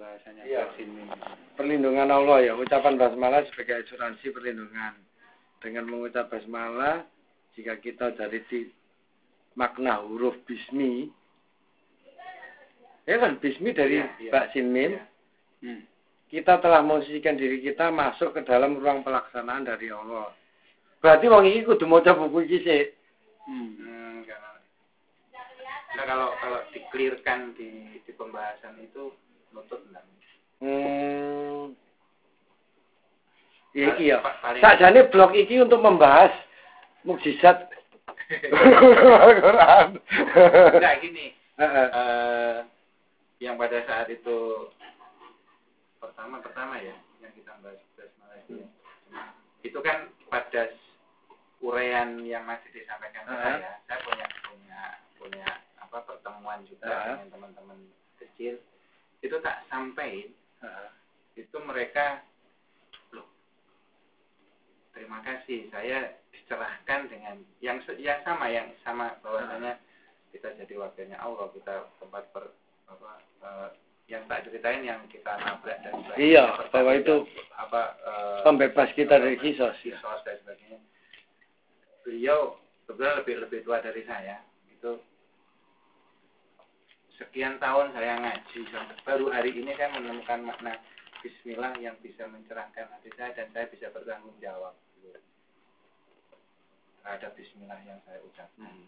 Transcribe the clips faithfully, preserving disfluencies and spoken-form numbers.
pembahasannya iya. Basin. Perlindungan Allah ya, ucapan basmalah sebagai asuransi perlindungan. Dengan mengucap basmalah, jika kita dari di makna huruf bismi, ya kan bismi dari iya, iya. Basin Mim, Iya. Hmm. kita telah memposisikan diri kita masuk ke dalam ruang pelaksanaan dari Allah. Berarti wong iki kudu maca buku iki sih. Hmm. Hmm, nah, kalau kalau dikelirkan di di pembahasan itu nutut enggak? Hmm. Ya iki ya. Paling- Sakjane blog iki untuk membahas mukjizat Al-Qur'an. Enggak gini. Heeh. Uh, yang pada saat itu pertama pertama ya yang kita bahas basmalah itu. Itu kan pada uraian yang masih disampaikan ke saya, saya punya punya punya apa pertemuan juga uh-huh. dengan teman-teman kecil, itu tak sampai, uh-huh. itu mereka, loh, terima kasih, saya dicerahkan dengan yang yang sama yang sama bahwasanya kita jadi wakilnya Allah, kita tempat per, apa uh, yang tak ceritain yang kita nabrak dan sebagainya. Iya, bahwa itu apa uh, pembebas kita dari kisos, kisos dan sebagainya. Beliau sebenarnya lebih lebih tua dari saya. Itu sekian tahun saya ngaji, baru hari ini saya menemukan makna Bismillah yang bisa mencerahkan hati saya dan saya bisa bertanggung jawab terhadap Bismillah yang saya ucapkan. Hmm.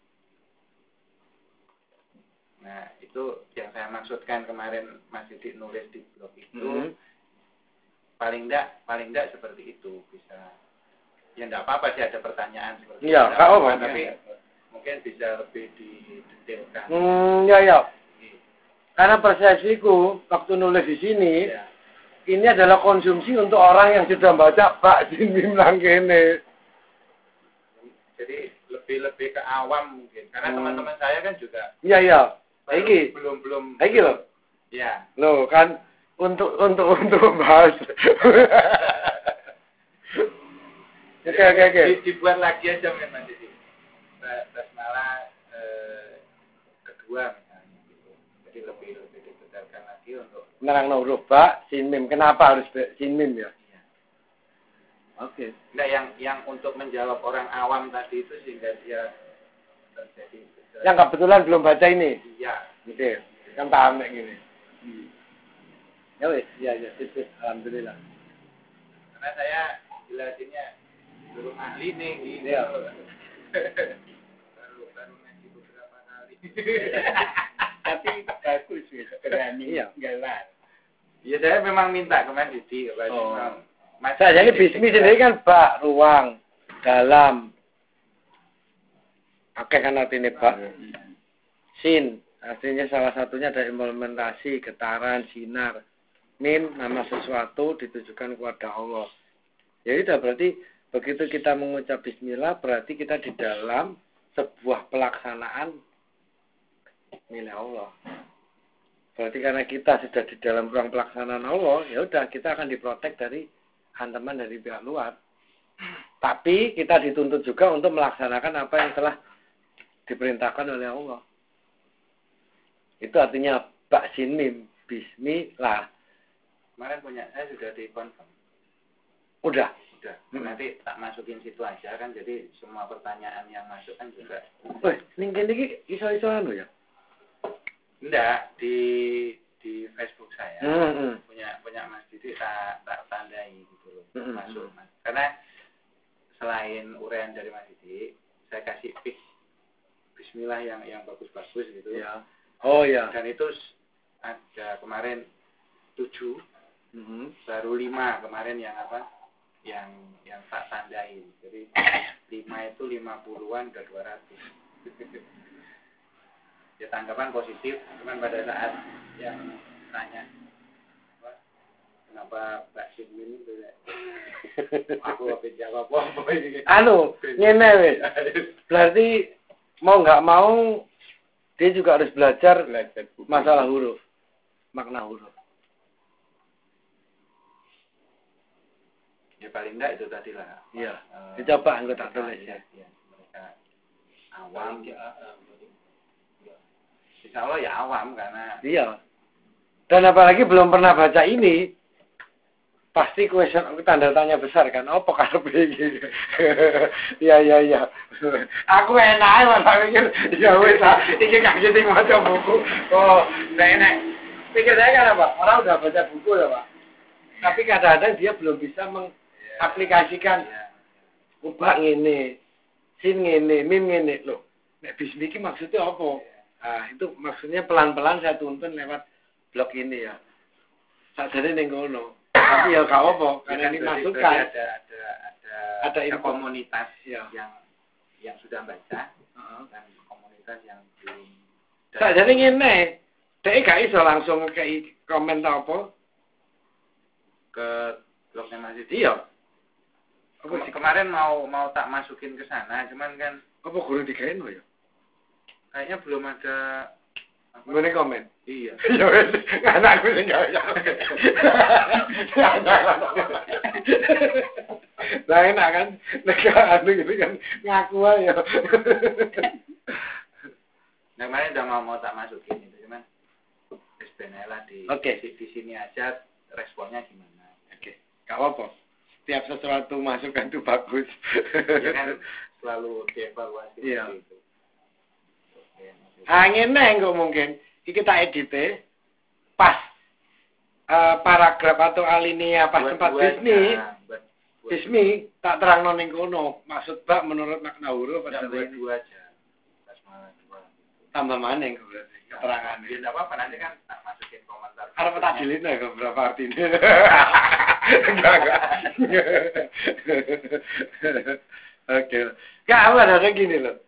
Nah, itu yang saya maksudkan kemarin Mas Didi nulis di blog itu, hmm. paling enggak paling enggak seperti itu bisa. Ya enggak apa-apa sih ada pertanyaan seperti ya, itu. Apa, tapi ya. Mungkin bisa lebih didetailkan. Hmm, ya ya. Karena persepsiku waktu nulis di sini, ya. Ini adalah konsumsi untuk orang yang sudah baca Pak Jinmim Langkene. Jadi lebih-lebih ke awam mungkin. Karena hmm. teman-teman saya kan juga. Iya iya. Iki belum belum. Iki loh. Ya. Loh kan untuk untuk untuk membahas. Oke oke oke. Dibuat lagi aja memang jadi. Basmalah eh, kedua misalnya gitu. Jadi lebih lebih didetailkan lagi untuk nerang huruf Ba, Sin Mim. Kenapa harus Sin Mim ya? Iya. Oke. Okay. Nah yang yang untuk menjawab orang awam tadi itu sehingga dia terjadi. Yang kebetulan belum baca ini. Iya. Oke. Okay. Kan paham kayak gini. Hmm. Ya wes, ya ya, sip, alhamdulillah. Karena saya jelasinnya belum ahli nih gitu. Iya. baru baru ngaji beberapa kali. Tapi bagus ya, berani iya. Gelar. Ya saya memang minta ke Mas Didi, Mas. Oh. Mas saya jadi bismi sendiri kan bak, ruang, dalam. Oke kan artinya bak. Sin, artinya salah satunya ada implementasi, getaran, sinar. Mim, nama sesuatu ditujukan kepada Allah. Ya udah berarti begitu kita mengucap bismillah berarti kita di dalam sebuah pelaksanaan milik Allah. Berarti karena kita sudah di dalam ruang pelaksanaan Allah, ya udah kita akan diprotek dari hantaman dari pihak luar. Tapi kita dituntut juga untuk melaksanakan apa yang telah diperintahkan oleh Allah. Itu artinya Baksin Mim, bismillah. Kemarin punya saya sudah dikonfirm. Udah. Udah. Hmm. Nanti tak masukin situ aja kan, jadi semua pertanyaan yang masuk kan juga. Wih, ning kene iki iso-iso anu ya? Enggak, di di Facebook saya hmm. punya punya Mas Didi tak tak tandai gitu loh. Hmm. Masuk Mas. Karena selain uraian dari Mas Didi, saya kasih pick bismillah yang yang bagus-bagus gitu. Ya. Oh ya. Dan itu ada kemarin tujuh, hmm. baru lima kemarin yang apa? yang yang tak tandai. Jadi lima itu lima puluhan udah dua ratus. Ya tanggapan positif, cuman pada saat yang tanya apa, kenapa Mbak Sinmin itu ya aku apa jawab apa ini. Anu, ngene wis. Berarti mau nggak mau dia juga harus belajar, belajar masalah huruf, makna huruf. Ya paling enggak itu tadi lah. Iya. Uh, Dicoba anggota tulis ya. ya. Mereka awam. Insya Allah ya awam karena iya. Dan apalagi belum pernah baca ini, pasti question tanda tanya besar kan. Apa karepe iki? Iya iya iya. Aku enak ae malah mikir ya wis iki gak jadi maca buku. Oh, enak. Pikir saya kan apa? Orang udah baca buku ya, Pak. Tapi kadang-kadang dia belum bisa mengaplikasikan ubah ngene, sin ngene, mim ngene loh. Nek bismi iki maksudnya apa? Nah, itu maksudnya pelan-pelan saya tuntun lewat blog ini ya. Sakjane ning ngono. Tapi ya gak apa, karena ini masukan. Ada ada ada ada, ada komunitas ya. yang yang sudah baca uh-huh. dan komunitas yang belum. Sakjane ngene, dhek gak iso langsung kei komentar apa ke blognya Mas Didi. Iya. Kem- kemarin mau mau tak masukin ke sana, cuman kan apa guru digawe ya? Kayaknya belum ada Ngene komen. Iya. Ya wis, anakku sing gawe. Lah enak kan, nek anu gitu kan ngaku ae ya. Nah, kemarin udah mau mau tak masukin itu, cuman wis benela di okay. di, di sini aja responnya gimana. Oke. Okay. Gak apa-apa. Setiap sesuatu masukan itu bagus. Ya kan selalu dievaluasi iya. Gitu. Ah ngene kok mungkin iki tak edite pas uh, paragraf atau alinea pas tempat bismi bismi tak terangno ning kono maksud bak menurut makna huruf pada buat dua aja pas malah dua tambah maning berarti keterangan ya enggak apa-apa nanti kan tak masukin komentar arep tak delete kok berapa artinya enggak enggak oke enggak ada gini loh.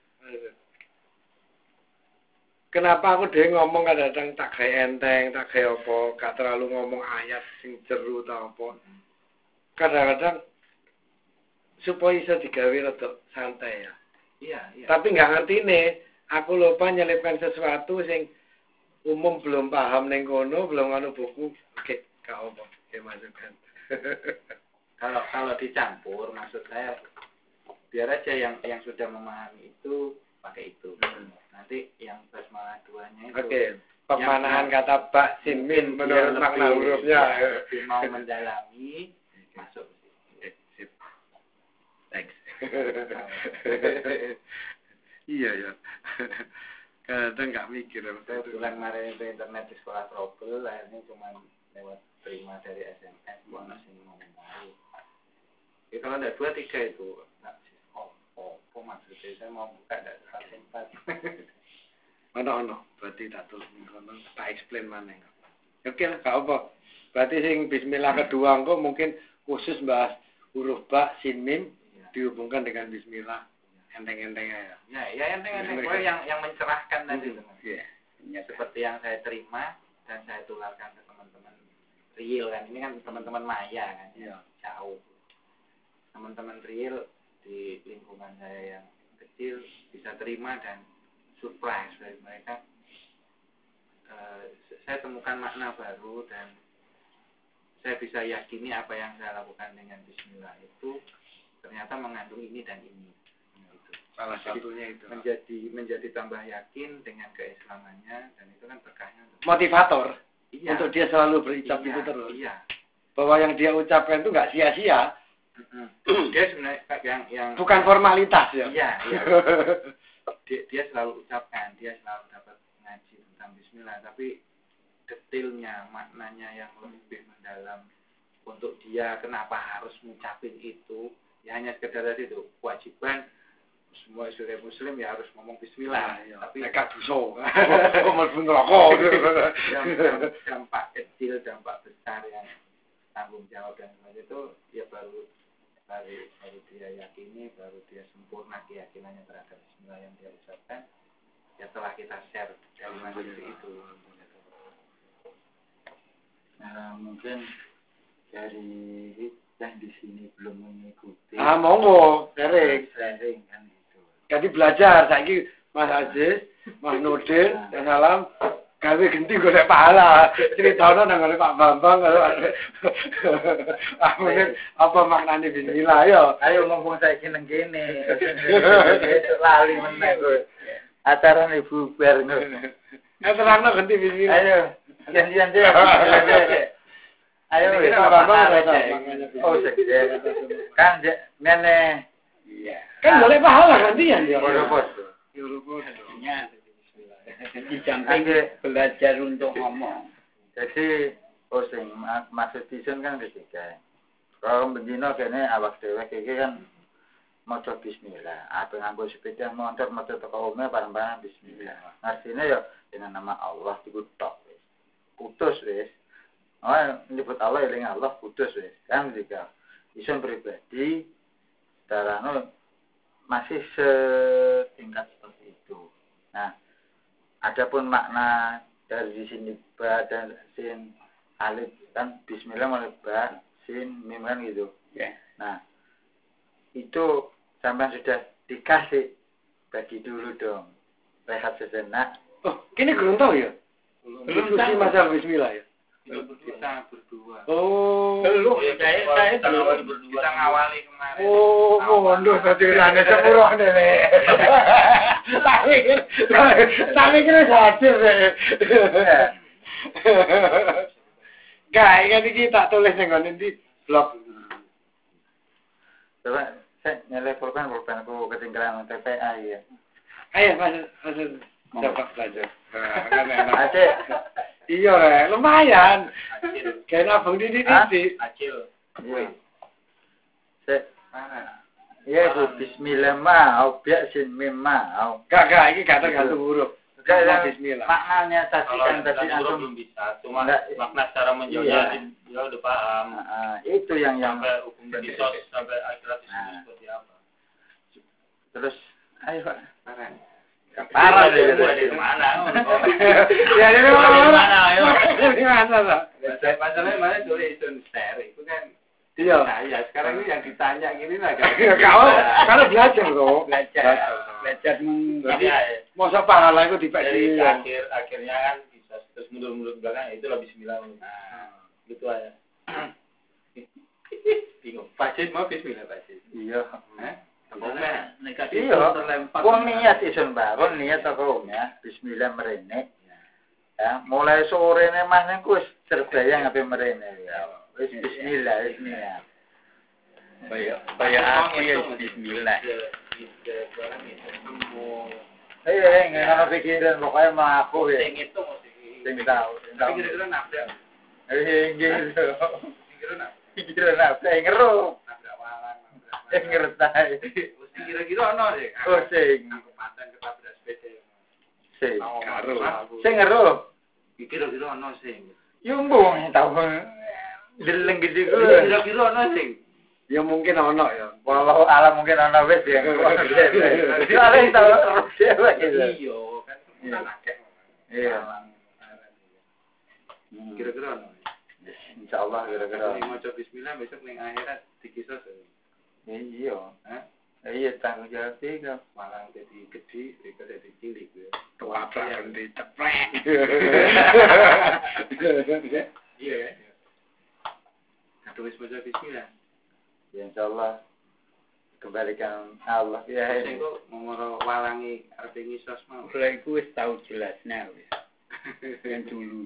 Kenapa aku dhewe ngomong kadang-kadang tak gawe enteng, tak gawe apa, gak terlalu ngomong ayat sing jeru ta apa. Kadang-kadang supaya bisa digawe rada santai ya. Iya, iya. Tapi nggak ngerti nih, aku lupa nyelipkan sesuatu sing umum belum paham ning kono, belum anu buku. Oke, gak apa, oke masukkan. Kalau kalau dicampur maksud saya biar aja yang yang sudah memahami itu pakai itu. Hmm. Nanti yang basmalah duanya itu. Oke, okay. Pemanaan kata bak sin min menurut makna hurufnya. Ya, lebih mau mendalami masuk. Okay, sip. Thanks. Iya ya. Kadang nggak mikir. Saya bilang kemarin itu internet di sekolah trouble, akhirnya cuma lewat terima dari S M S, bonus ini ngomong tahu. Ya kalau ada dua tiga itu. Oh, oh, maksudnya saya mau buka dari sempat. Mana ono, berarti tak tulis ngono, tak explain mana. Oke lah, gak apa. Berarti sing bismillah kedua engko mungkin khusus bahas huruf ba, sin, mim ya. Dihubungkan dengan bismillah. Enteng-enteng ya. Ya, ya enteng-enteng. Pokoknya yang yang mencerahkan tadi. Iya. Ya, seperti yang saya terima dan saya tularkan ke teman-teman real kan. Ini kan teman-teman maya kan, ya. Jauh. Teman-teman real di lingkungan saya yang kecil bisa terima dan surprise dari mereka. Uh, saya temukan makna baru dan saya bisa yakini apa yang saya lakukan dengan bismillah itu ternyata mengandung ini dan ini. Gitu. Salah satunya itu. Menjadi menjadi tambah yakin dengan keislamannya dan itu kan berkahnya. Motivator. Iya. Untuk dia selalu berucap iya, itu terus. Iya. Bahwa yang dia ucapkan itu nggak sia-sia. Dia sebenarnya yang yang bukan formalitas ya. Iya, iya. dia, dia selalu ucapkan, dia selalu dapat ngaji tentang bismillah, tapi detailnya, maknanya yang lebih mendalam untuk dia kenapa harus ngucapin itu, ya hanya sekedar itu kewajiban semua sebagai muslim ya harus ngomong bismillah, ya, tapi nekat buso. Kok mlebu neraka. Dampak kecil, dampak besar yang tanggung jawab dan sebagainya itu ya baru baru baru dia yakini, baru dia sempurna keyakinannya terhadap bismillah yang dia ucapkan. Ya telah kita share dari majelis itu. Nah, mungkin dari yang di sini belum mengikuti. Ah, monggo, sharing, sharing kan itu. Jadi belajar saiki Mas Aziz, Mas Nurdin, dan salam gawe genti golek pahala. Critane nang ngene Pak Bambang kalau amune apa maknane bismillah ya. Ayo mumpung saiki nang kene. Lali meneh kok. Acarane bubar ngono. Eh terangno genti bismillah. Ayo. Janjian deh. Ayo wis oh sik. Kan ngene. Iya. Kan boleh pahala gantian dia. Podo-podo. Bismillah. Di samping belajar untuk ngomong. Jadi oh sing maksud disen kan ketiga. Kalau bendino kene awak dhewe iki kan maca bismillah. Apa nganggo sepeda motor maca teko omah bareng-bareng bismillah. Artinya ya dengan nama Allah dikutok wis. Putus wis. Oh, nyebut Allah eling Allah putus wis. Kan juga isun pribadi darano masih setingkat seperti itu. Nah, adapun makna dari sini ba dan sin alif kan bismillah mulai ba sin mim kan gitu. Yeah. Nah, itu sampai sudah dikasih bagi dulu dong. Rehat sejenak. Oh, ini belum tahu ya? Belum tahu masalah bismillah ya? Kita berdua. Oh, lu saya saya ngawali berdua. Kita ngawali kemarin. Oh, mondo ceritane sepurone le. Tapi tapi kira hadir le. Gak, kan iki tak tulis ning ngene di blog. Coba saya nyelek pulpen pulpenku ketinggalan T P A ya. Ayo Mas, Mas coba belajar. Aceh. Iya, Rek, lumayan. Kayak nabung di titik. Acil. Iya. Sek. Mana? Iya, itu bismillah mau, biak sin mim mau. Gak, gak, ini gak tergantung huruf. Gak, bismillah. Maknanya tadi kan tadi antum belum bisa. Cuma makna secara menjauhnya dia udah paham. Nah, itu yang yang sampai hukum kisos sampai akhirat itu seperti apa. Terus, ayo Pak. Parah. Parah deh dari mana? Ya dari mana? Ayo. Dari mana lah? Masalahnya mana tulis isun share itu kan. Iya. Saya sekarang ini yang ditanya gini lah. Kau kalau belajar kok. Belajar. Belajar jadi masa pahala itu dipaksa. Akhir akhirnya kan bisa terus mundur-mundur belakang itu lah bismillah. Nah, gitu aja. Bingung. Pak Cid mau bismillah Pak Cid. Iya. Hah? Negatif terlempar. Wong niat isun baron niat toko ya. Bismillah merene. Ya, mulai sorene mah niku wis terbayang ape merene ya. Wis bismillah wis niat. Kaya kaya aku ya bismillah. Eh, ngono pikiran pokoke mah aku ya. Sing itu mesti sing tahu. Kira-kira nabrak. Eh, nggih. Kira-kira nabrak. Kira nabrak ngeru. Nabrak walang. Eh ngerti. Mesti kira-kira ono sih. Oh sing. Aku paten ketabrak sepeda. Sing. Karo. Sing ngeru. Kira-kira ono sing. Yo mbung tau. Deleng gede ku. Kira-kira ono sing. Ya mungkin ono ya. Walau alam mungkin ono wis ya. Soale tau sewa gitu. Iya, kan tenan akeh. Iya. Kira-kira ono. Insyaallah kira-kira. Nek maca bismillah besok ning akhirat dikisos. Iya. Hah? Iya tanggung jawab iki kok. Malang dadi gedhi, rika dadi cilik kuwi. Tua kan diceprek. Iya. Kata wis maca bismillah. Ya insyaallah kembalikan Allah ya. Sing kok momoro walangi arep ngisos mau. Lha iku wis tau jelasnya wis. Yang dulu.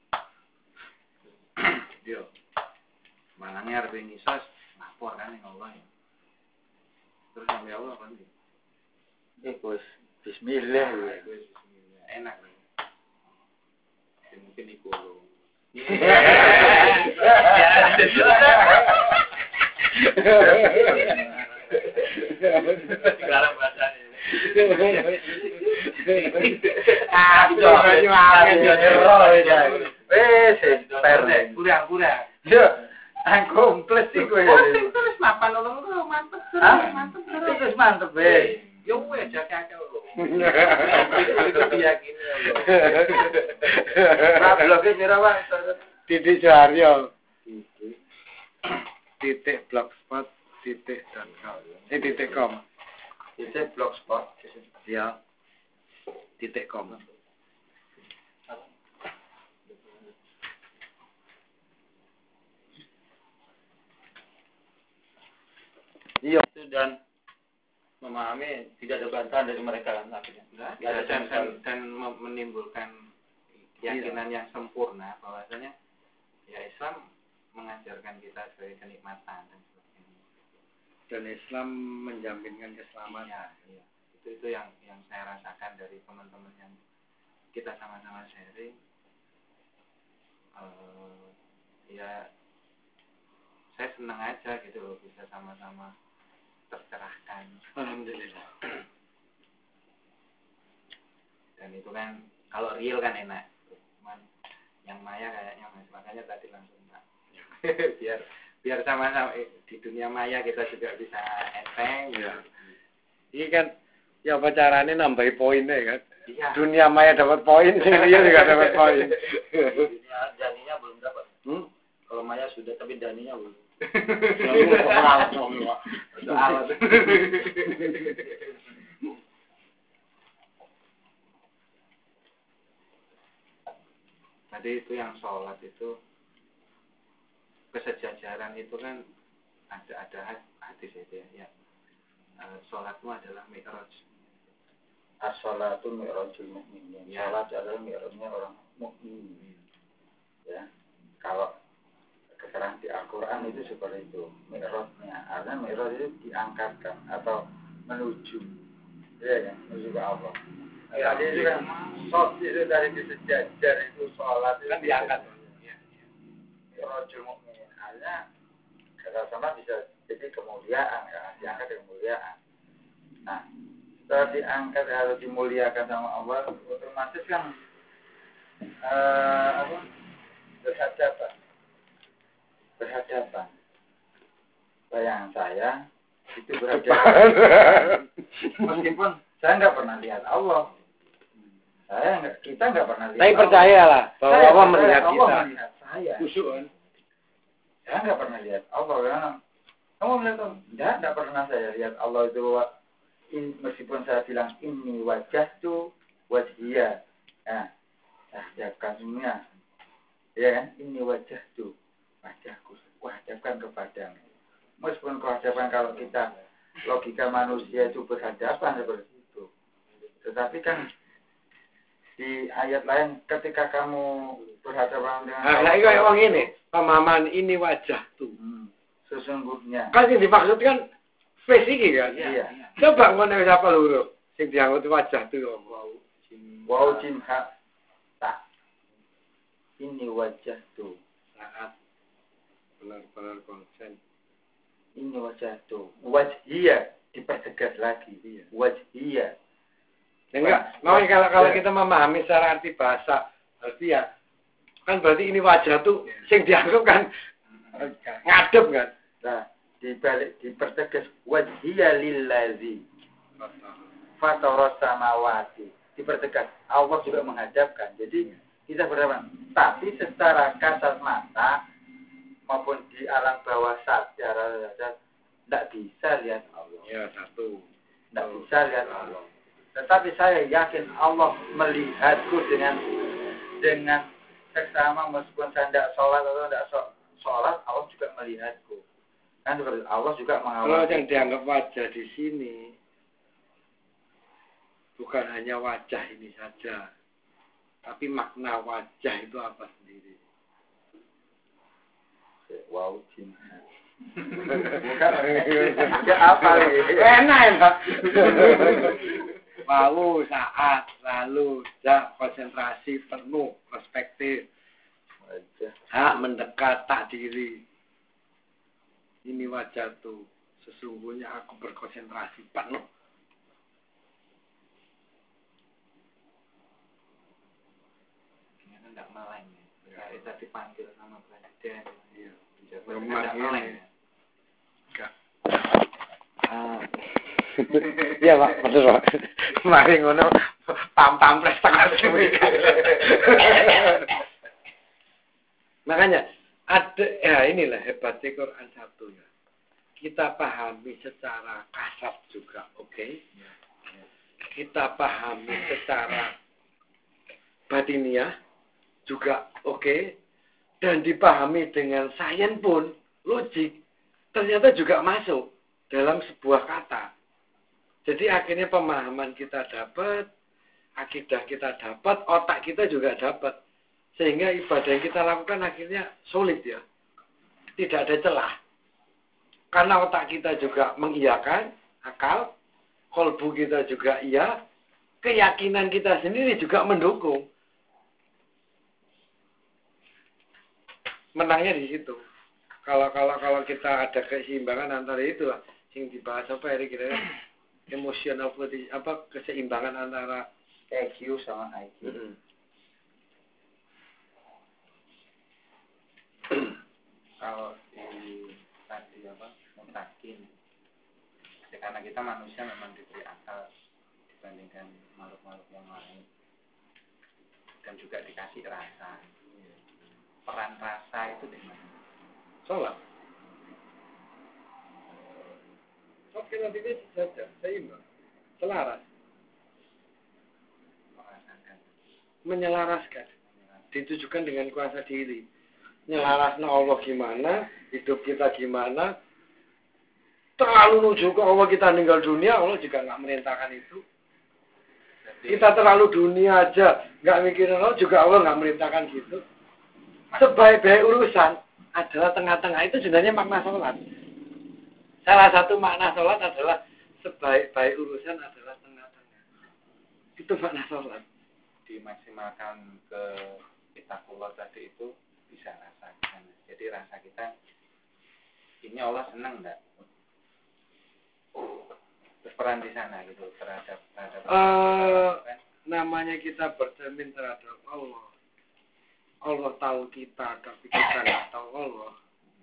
Yo. Walangi arep ngisos lapor kan ning Allah ya. Terus sampai Allah kan. Eh wis bismillah ya. Wis bismillah. Enak nih. Mungkin iku. Sekarang bahasanya. Ah, jangan jangan. Wes, perde, kurang-kurang. Yo, komplit sih kowe. Terus mapan ulung lu mantep. Mantep. Terus mantep wes. Yo wes jake-jake lu. Itu diyakini. Blognya pira, Pak? Titik Suharyo. Titik blogspot titik com. Eh titik com. Titik blogspot. Ya. Titik com. Iya. Itu dan memahami tidak ada bantahan dari mereka kan akhirnya. Ya, dan, dan, dan menimbulkan keyakinan yang sempurna bahwasanya ya Islam mengajarkan kita sebagai kenikmatan dan sebagainya. Dan Islam menjaminkan keselamatan. Iya, iya. Itu itu yang yang saya rasakan dari teman-teman yang kita sama-sama sharing. Uh, ya saya senang aja gitu loh bisa sama-sama tercerahkan. Alhamdulillah. Dan itu kan kalau real kan enak. Cuman yang maya kayaknya mas makanya tadi langsung Pak. biar biar sama-sama eh, di dunia maya kita juga bisa enteng. Ya. Ini kan ya apa caranya nambahi poinnya kan? Iya. Dunia maya dapat poin, sing real juga dapat poin. Dunia daninya belum dapat. Hmm? Kalau maya sudah tapi daninya belum. Soal Tadi itu yang sholat itu kesejajaran itu kan ada ada hadis itu ya. E, sholatmu adalah mi'raj. As-sholatu mi'rajul mu'minin. Ya. Sholat adalah mi'rajnya orang mukmin. Ya. Kalau keterangan di Al-Quran itu seperti itu. Mi'rajnya. Artinya mi'raj itu diangkatkan atau menuju. Ya kan? Menuju ke Allah. Ya, tadi itu kan sholat itu dari kesejajar itu sholat itu Kan diangkat. Ya, Mi'rajul mu'minin. Artinya kata sama bisa jadi kemuliaan kan, diangkat ke kemuliaan. Nah, setelah diangkat harus dimuliakan sama Allah, otomatis kan uh, apa? Berhadapan, berhadapan. Bayangan saya itu berhadapan. Meskipun saya nggak pernah lihat Allah, saya nggak, kita nggak pernah lihat. Tapi percayalah bahwa saya Allah percaya melihat Allah kita. melihat saya. Khusyuk kan? Saya nggak pernah lihat Allah kan. Kamu melihat Allah? Enggak, enggak pernah saya lihat Allah itu. In, meskipun saya bilang ini wajah tuh wajhiyah. Nah, hadapkan semuanya. Ya kan? Ini wajah tuh wajahku. Hadapkan kepadamu. Meskipun kehadapan kalau kita logika manusia itu berhadapan seperti itu. Tetapi kan di ayat lain ketika kamu berhadapan dengan Nah, nah itu yang ini pemahaman ini wajah tuh. Hmm, sesungguhnya. Kan yang dimaksudkan face ini kan? Iya. Coba ngono siapa lho? Sing dianggut wajah tuh wow. Wow jimha tak. Ini wajah tuh. Saat benar-benar konsen. Ini wajah tuh. Wajhiyah dipertegas lagi. Iya. Wajhiyah. Enggak, makanya kalau kalau kita memahami secara arti bahasa, berarti ya kan berarti ini wajah tuh sing dianggap kan ngadep kan. Nah, dibalik dipertegas wajhiyah lillazi fataras samawati. Dipertegas Allah juga menghadapkan. Jadi kita berhadapan. Tapi secara kasat mata maupun di alam bawah sadar tidak bisa lihat Allah. Ya satu. Tidak bisa lihat Allah. Tetapi saya yakin Allah melihatku dengan dengan seksama meskipun saya tidak sholat atau tidak sholat, Allah juga melihatku. Kan seperti Allah juga mengawasi. Kalau yang dianggap wajah di sini bukan hanya wajah ini saja, tapi makna wajah itu apa sendiri. Wow, cinta. Bukan ya apa ini? Enak ya. Lalu saat lalu ya konsentrasi penuh perspektif Wajah. hak mendekat tak diri ini wajah tuh sesungguhnya aku berkonsentrasi penuh. Ternyata tidak meleng ya. Kita dipanggil sama presiden. Iya. Tidak meleng ya. Enggak. Ah. Iya Pak, betul Pak. Mari ngono pam-pam pres tengah semika. Makanya ada ya inilah hebatnya Quran satu ya. Kita pahami secara kasat juga, oke? Okay? Kita pahami secara batiniah juga, oke? Okay? Dan dipahami dengan sains pun logik ternyata juga masuk dalam sebuah kata. Jadi akhirnya pemahaman kita dapat, akidah kita dapat, otak kita juga dapat. Sehingga ibadah yang kita lakukan akhirnya solid ya. Tidak ada celah. Karena otak kita juga mengiyakan, akal, kolbu kita juga iya, keyakinan kita sendiri juga mendukung. Menangnya di situ. Kalau kalau kalau kita ada keseimbangan antara itu lah, yang dibahas apa ya kira-kira emosional apa keseimbangan antara E Q sama I Q. Mm-hmm. Kalau di tadi apa mutakin, ya karena kita manusia memang diberi akal dibandingkan makhluk-makhluk yang lain, dan juga dikasih rasa. Peran rasa itu di mana? Sholat. Oke, nanti ini saja seimbang, selaras, menyelaraskan, ditujukan dengan kuasa diri. Nyelarasnya Allah gimana, hidup kita gimana, terlalu nuju ke Allah kita meninggal dunia, Allah juga nggak merintahkan itu. Jadi, kita terlalu dunia aja, nggak mikirin Allah juga Allah nggak merintahkan gitu. Sebaik-baik urusan adalah tengah-tengah, itu sebenarnya makna sholat. Salah satu makna sholat adalah sebaik-baik urusan adalah tengah-tengah. Itu makna sholat. Dimaksimalkan ke itakullah tadi itu bisa rasakan. Jadi rasa kita, ini Allah senang enggak? Berperan di sana gitu terhadap terhadap uh, kita, namanya kita bercermin terhadap Allah. Allah tahu kita, tapi kita nggak tahu Allah.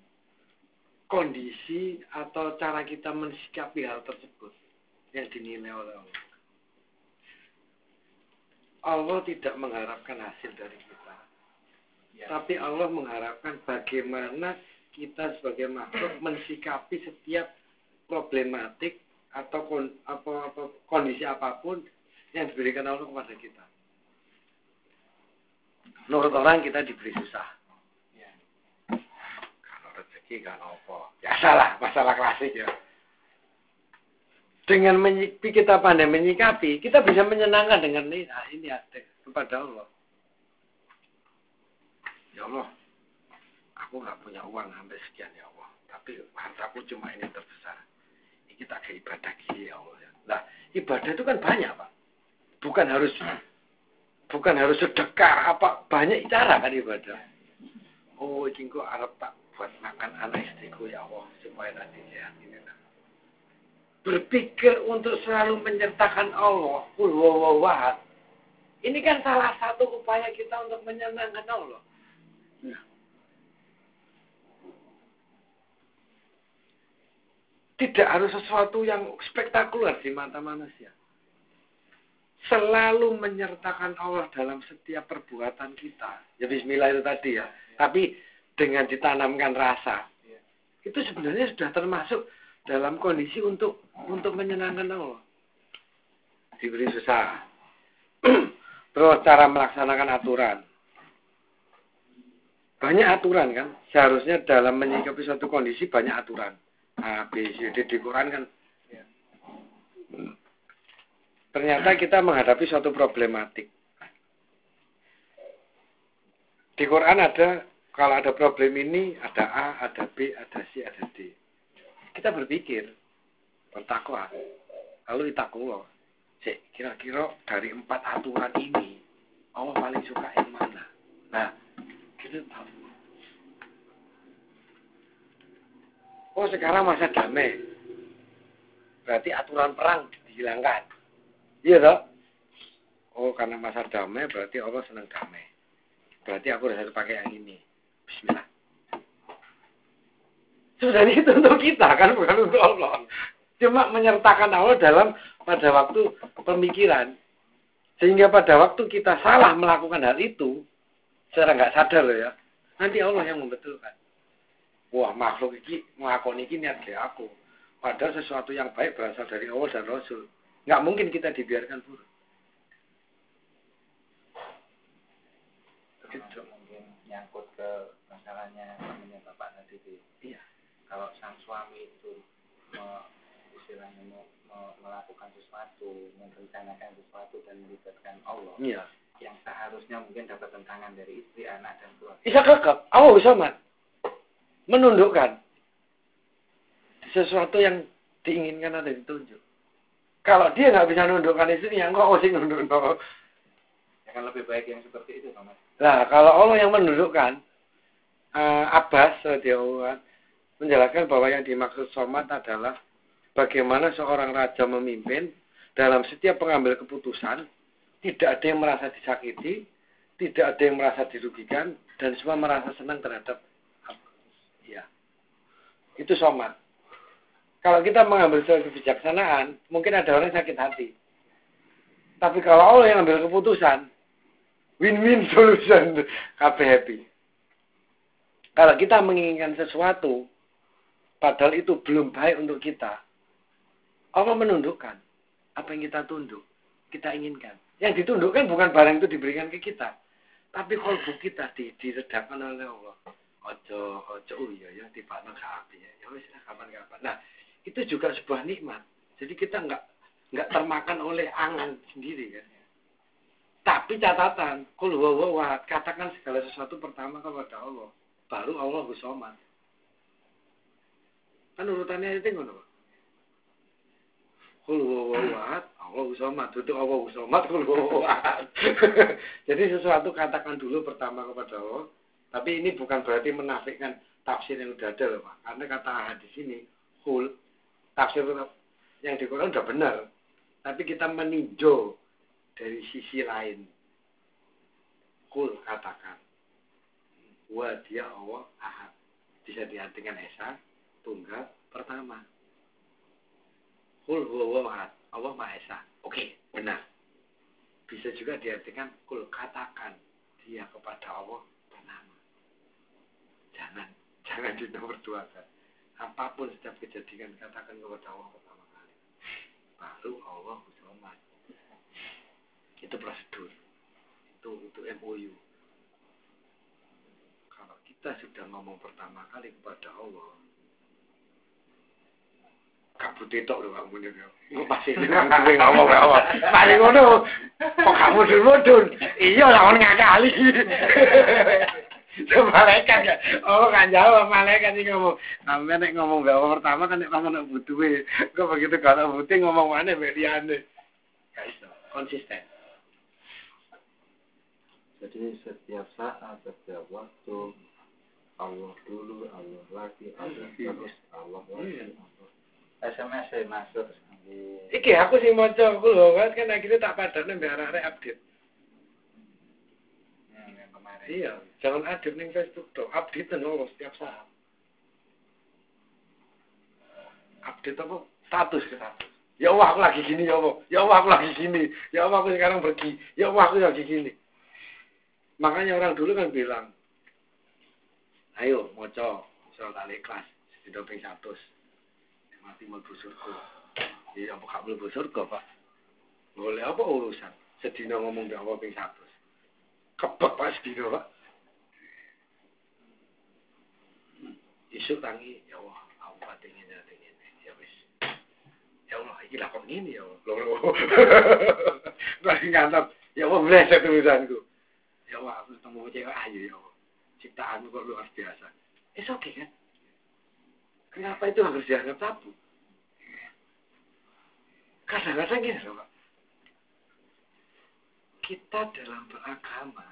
Kondisi atau cara kita mensikapi hal tersebut yang dinilai oleh Allah. Allah tidak mengharapkan hasil dari kita. Ya. Tapi Allah mengharapkan bagaimana kita sebagai makhluk mensikapi setiap problematik atau kon, apa, apa, kondisi apapun yang diberikan Allah kepada kita. Menurut orang kita diberi susah. Ya. Kalau rezeki kan apa? Ya salah, masalah klasik ya. Dengan menyikapi, kita pandai menyikapi, kita bisa menyenangkan dengan ini, nah, ini ada kepada Allah. Ya Allah, aku nggak punya uang sampai sekian ya Allah, tapi hartaku cuma ini terbesar. Ini kita ke ibadah gini ya Allah. Nah, ibadah itu kan banyak Pak, bukan harus bukan harus sedekah apa, banyak cara kan ibadah. Oh, ini kok Arab tak buat makan anak istriku ya Allah supaya nanti sehat ini. Berpikir untuk selalu menyertakan Allah, qul huwallahu ahad. Ini kan salah satu upaya kita untuk menyenangkan Allah. Nah. Tidak harus sesuatu yang spektakuler di mata manusia. Selalu menyertakan Allah dalam setiap perbuatan kita. Ya bismillah itu tadi ya. Tapi dengan ditanamkan rasa. Itu sebenarnya sudah termasuk dalam kondisi untuk untuk menyenangkan Allah. Diberi susah. Terus cara melaksanakan aturan. Banyak aturan kan. Seharusnya dalam menyikapi suatu kondisi banyak aturan. A, B, C, D di Quran kan. Ternyata kita menghadapi suatu problematik. Di Quran ada, kalau ada problem ini, ada A, ada B, ada C, ada D. Kita berpikir, bertakwa, lalu itakullah. Kira-kira dari empat aturan ini, Allah paling suka yang mana? Nah, kita tahu. Oh, sekarang masa damai. Berarti aturan perang dihilangkan. Iya toh? Oh, karena masa damai berarti Allah senang damai. Berarti aku harus pakai yang ini. Bismillah. Sebenarnya itu untuk kita kan, bukan untuk Allah. Cuma menyertakan Allah dalam pada waktu pemikiran. Sehingga pada waktu kita salah melakukan hal itu, secara nggak sadar loh ya, nanti Allah yang membetulkan. Wah, makhluk ini mengakoni ini niat kayak aku. Padahal sesuatu yang baik berasal dari Allah dan Rasul. Nggak mungkin kita dibiarkan buruk. Gitu. Mungkin nyangkut ke masalahnya namanya Bapak tadi. Iya. Kalau sang suami itu me, istilahnya me, me, melakukan sesuatu, merencanakan sesuatu dan melibatkan Allah. Iya. yang seharusnya mungkin dapat tentangan dari istri, anak dan keluarga. Bisa kekep. Allah Somat menundukkan sesuatu yang diinginkan atau ditunjuk. Kalau dia nggak bisa nundukkan istrinya, kok mesti nunduk? Ya kan lebih baik yang seperti itu, Mas. Nah, kalau Allah yang menundukkan, uh, Abbas radhiyallahu menjelaskan bahwa yang dimaksud somat adalah bagaimana seorang raja memimpin dalam setiap pengambil keputusan, tidak ada yang merasa disakiti, tidak ada yang merasa dirugikan, dan semua merasa senang terhadap ya. Itu somat. Kalau kita mengambil suatu kebijaksanaan, mungkin ada orang yang sakit hati. Tapi kalau Allah yang ambil keputusan, win-win solution, kabeh happy. Kalau kita menginginkan sesuatu, padahal itu belum baik untuk kita, Allah menundukkan apa yang kita tunduk, kita inginkan. Yang ditundukkan bukan barang itu diberikan ke kita, tapi kalbu kita di, diredakkan oleh Allah. Ojo, ojo, oh iya ya, tiba-tiba api ya, ya wis kapan-kapan. Nah, itu juga sebuah nikmat. Jadi kita nggak nggak termakan oleh angan sendiri kan. Tapi catatan, kul huwa katakan segala sesuatu pertama kepada Allah, baru Allah Somat. Kan urutannya itu ngono. Kul huwa Allah Somat, itu Allah Somat, kul huwa. Jadi sesuatu katakan dulu pertama kepada Allah. Tapi ini bukan berarti menafikan tafsir yang udah ada loh Pak. Karena kata hadis ini, kul tafsir yang di Quran udah benar. Tapi kita meninjau dari sisi lain. Kul katakan. Wa dia Allah ahad. Bisa diartikan esa, tunggal, pertama. Kul huwa ahad. Allah Maha Esa. Oke, benar. Bisa juga diartikan kul katakan dia kepada Allah bernama. Jangan, jangan dinomorduakan. Apapun setiap kejadian katakan kepada Allah pertama kali. Baru Allah Somat. Itu prosedur. Itu itu M O U. Kalau kita sudah ngomong pertama kali kepada Allah, kabut tok lho kamu niku. Engko pasti ngomong ngomong Allah. Mari ngono. Kok kamu mudun-mudun? Iya lah on ngakali. Malaikat kan, oh kan jawab malaikat sih ngomong. Sampai nek ngomong bawa pertama kan nek pas ono butuhe. Kok begitu kalau butuh ngomong mana mbek liyane. Guys, konsisten. Jadi setiap saat, setiap waktu Allah dulu, Allah lagi, Allah terus, Allah lagi. S M S saya masuk di. Iki aku sing maca aku lho, kan akhirnya tak padane mbek arek-arek update. Iya, jangan update ning Facebook toh. Update nol setiap saat. Update apa? Status ke status. Ya Allah aku lagi gini ya Allah. Ya Allah aku lagi gini. Ya Allah aku sekarang pergi. Ya Allah aku lagi gini. Makanya orang dulu kan bilang, ayo maca surat Al-Ikhlas sedina ping seratus. Mati mlebu surga. Ya apa gak mlebu surga, Pak? Boleh apa urusan? Sedina ngomong mbek Allah ping seratus. Kebek pas dino Pak. Isuk tangi, ya Allah, aku pati ngene ngene. Ya wis. Ya Allah, iki lah kok ngene ya Allah. Lho. Lagi ngantar, ya Allah bleset urusanku. Ya Allah, aku ketemu cewek ayu ya Allah. Ciptaanmu kok luar biasa. It's okay kan? Kenapa itu harus dianggap tabu? Kadang-kadang gini loh Pak. Kita dalam beragama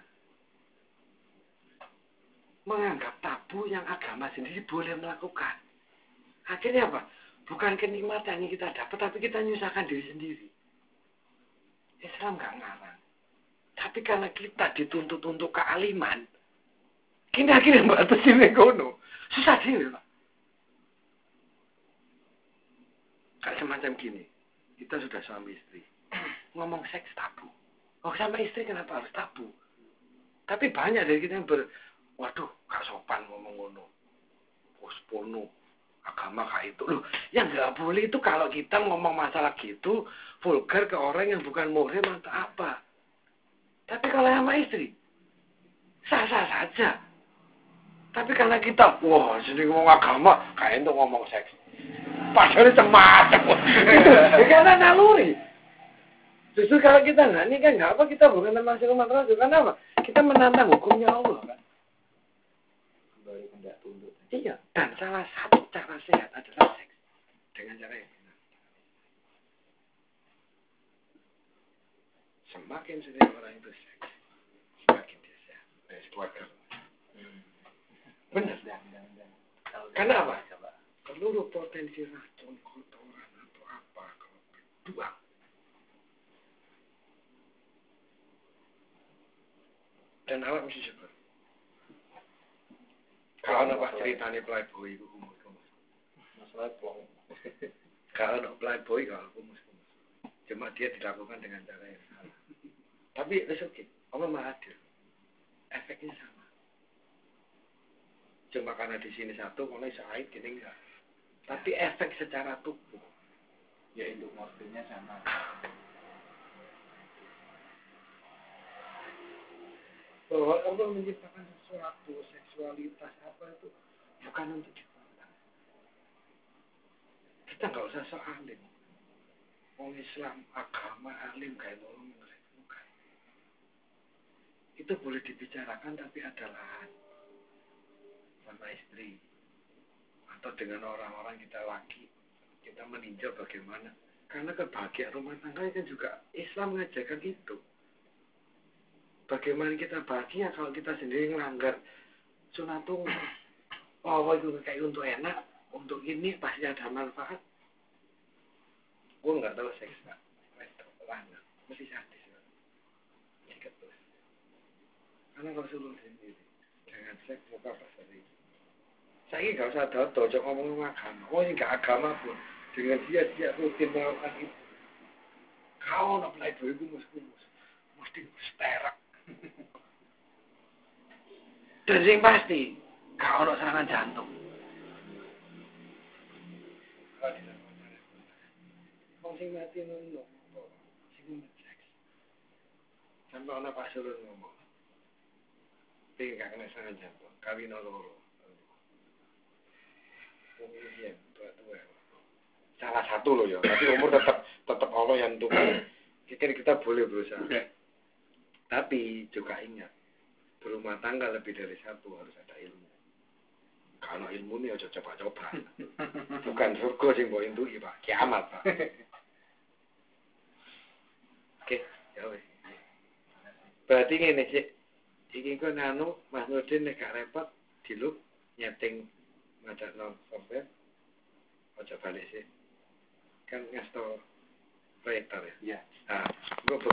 menganggap tabu yang agama sendiri boleh melakukan. Akhirnya apa? Bukan kenikmatan yang kita dapat, tapi kita nyusahkan diri sendiri. Islam gak ngarang. Tapi karena kita dituntut untuk kealiman, kita akhirnya batasin ekono. Susah diri Pak. Kayak semacam gini. Kita sudah suami istri. Ngomong seks tabu. Oh sama istri kenapa harus tabu? Tapi banyak dari kita yang ber, waduh, gak sopan ngomong ngono. Pospono, agama kayak itu. Loh, yang gak boleh itu kalau kita ngomong masalah gitu, vulgar ke orang yang bukan muhrim atau apa. Tapi kalau sama istri, sah-sah saja. Tapi karena kita, wah, sini ngomong agama, kayak itu ngomong seks. Padahal itu macam. Itu karena naluri. Justru kalau kita nggak nikah, nggak apa, kita bukan termasuk umat Rasul. Karena apa? Kita menantang hukumnya Allah kan. Kembali hendak tunduk. Iya. Dan salah satu cara sehat adalah seks dengan cara yang benar. Semakin sering orang itu seks, semakin dia sehat. Nah, keluarga. Hmm. Benar. Karena apa? Seluruh potensi racun, kotoran atau apa kalau berbuang. Dan awak mesti syukur. Kalau nak pak ceritanya playboy itu humus-humus. Masalah plong. Kalau nak playboy kalau humus-humus. Cuma dia dilakukan dengan cara yang salah. Tapi it's okay. Allah maha adil. Efeknya sama. Cuma karena di sini satu, kalau sahid ini enggak. Tapi efek secara tubuh, ya induk morfinnya sama. Bahwa Allah menciptakan sesuatu, seksualitas apa itu bukan untuk dibuang. Kita nggak usah sok alim. Orang Islam, agama, alim kayak tolong bukan. Itu boleh dibicarakan tapi adalah sama istri atau dengan orang-orang kita laki, kita meninjau bagaimana. Karena kebahagiaan rumah tangga kan juga Islam mengajarkan itu. Bagaimana kita bahagia kalau kita sendiri melanggar sunatullah. Oh, itu kayak untuk enak, untuk ini pasti ada manfaat. Gue nggak tahu seks nggak, lana, mesti sadis. Sikat terus. Karena Rasulullah sendiri dengan seks muka pasari. Saya nggak usah tahu, cocok ngomong agama. Oh ini nggak agama pun dengan dia dia rutin melakukan itu. Kau nak pelai dua ibu mus-mus, mesti sterak. Dan yang pasti, kau nak serangan jantung. Kau sing mati nunggu, sing seks. Sampai orang pasulun ngomong, tapi nggak kena serangan jantung. Kawin loro. Umurnya tua-tua. Salah satu loh ya, tapi umur tetap tetap Allah yang tunggu. Kita kita boleh berusaha. Tapi juga ingat, berumah tangga lebih dari satu harus ada ilmu. Kalau ilmu ini harus coba-coba. Bukan surga sing mbok entuki, Pak. Kiamat, Pak. Oke, ya wis. Berarti ngene sih. Iki kok nanu Mas Nurdin nek gak repot diluk nyeting macakno software. Ojo balik sih. Kan ngasto operator ya. Iya. Nah, gue